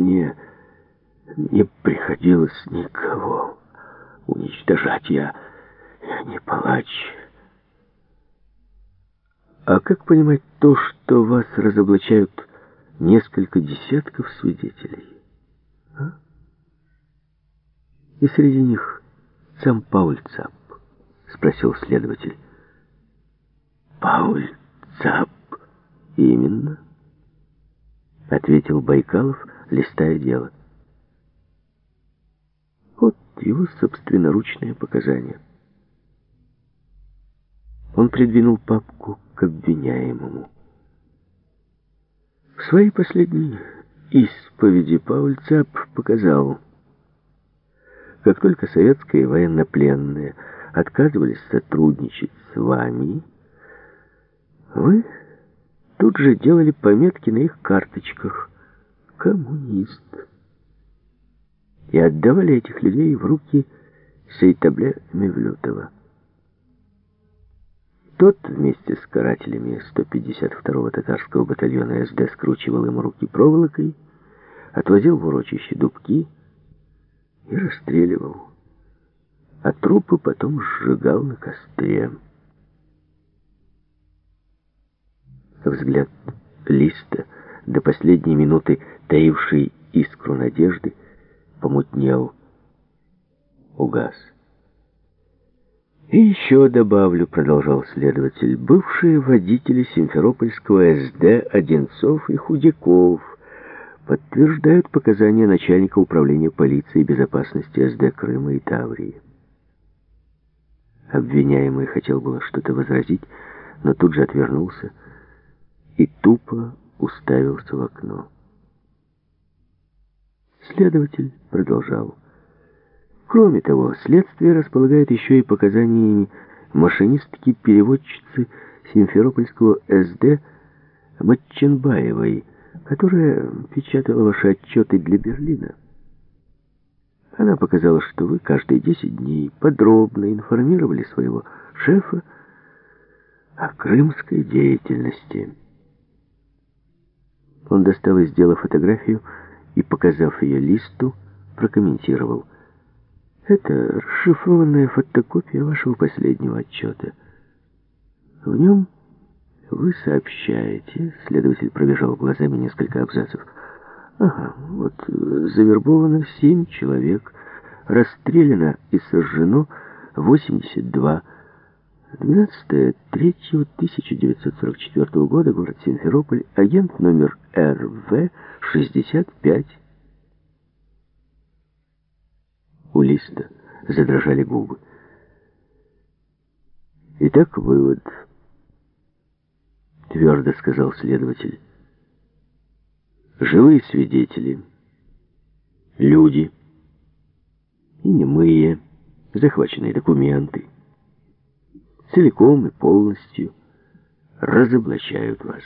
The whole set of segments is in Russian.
мне не приходилось никого уничтожать. Я не палач. А как понимать то, что вас разоблачают несколько десятков свидетелей? А? И среди них сам Пауль Цап, спросил следователь. Пауль Цап? Именно, ответил Байкалов, листая дело. Вот его собственноручные показания. Он придвинул папку к обвиняемому. В своей последней исповеди Пауль Цап показал, как только советские военнопленные отказывались сотрудничать с вами, вы тут же делали пометки на их карточках «Коммунист» и отдавали этих людей в руки Сейтабле Мевлютова. Тот вместе с карателями 152-го татарского батальона СД скручивал им руки проволокой, отвозил в урочище Дубки и расстреливал, а трупы потом сжигал на костре. Взгляд Листа, до последней минуты таивший искру надежды, помутнел, угас. «И еще добавлю, — продолжал следователь, — бывшие водители Симферопольского СД Одинцов и Худяков подтверждают показания начальника управления полиции и безопасности СД Крыма и Таврии». Обвиняемый хотел было что-то возразить, но тут же отвернулся и тупо уставился в окно. Следователь продолжал. Кроме того, следствие располагает еще и показаниями машинистки-переводчицы Симферопольского СД Матченбаевой, которая печатала ваши отчеты для Берлина. Она показала, что вы каждые 10 дней подробно информировали своего шефа о крымской деятельности. Он достал из дела фотографию и, показав ее Листу, прокомментировал. Это расшифрованная фотокопия вашего последнего отчета. В нем вы сообщаете, следователь пробежал глазами несколько абзацев. Ага, вот завербовано 7 человек, расстреляно и сожжено 82. 12.03.1944 года, город Симферополь, агент номер РВ-65. У Листа задрожали губы. «Итак, вывод», — твердо сказал следователь. «Живые свидетели, люди и немые, захваченные документы, целиком и полностью разоблачают вас.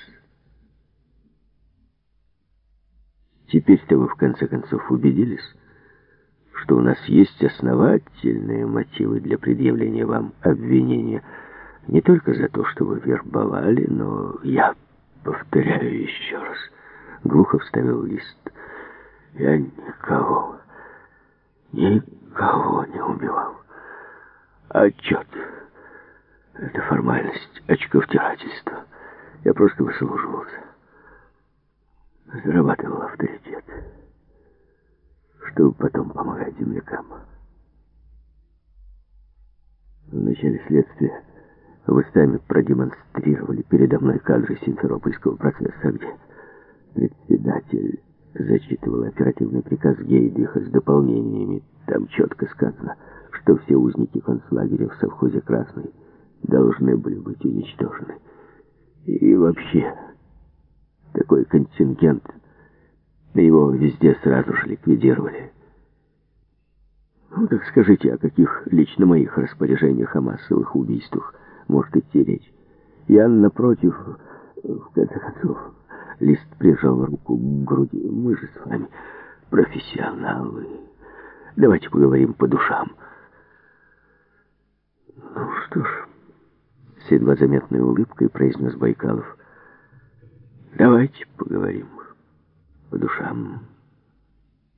Теперь-то вы в конце концов убедились, что у нас есть основательные мотивы для предъявления вам обвинения не только за то, что вы вербовали, но, я повторяю еще раз, глухо вставил Лист, я никого не убивал. Отчет — это формальность, очковтирательство. Я просто выслуживался, зарабатывал авторитет, чтобы потом помогать землякам. В начале следствия вы сами продемонстрировали передо мной кадры Симферопольского процесса, где председатель зачитывал оперативный приказ Гейдриха с дополнениями. Там четко сказано, что все узники концлагеря в совхозе «Красный» должны были быть уничтожены. И вообще, такой контингент, его везде сразу же ликвидировали. Ну, так скажите, о каких лично моих распоряжениях о массовых убийствах может идти речь? Я, напротив, в конце концов, Лист прижал руку к груди. Мы же с вами профессионалы. Давайте поговорим по душам. Ну что ж, с едва заметной улыбкой произнес Байкалов. Давайте поговорим по душам.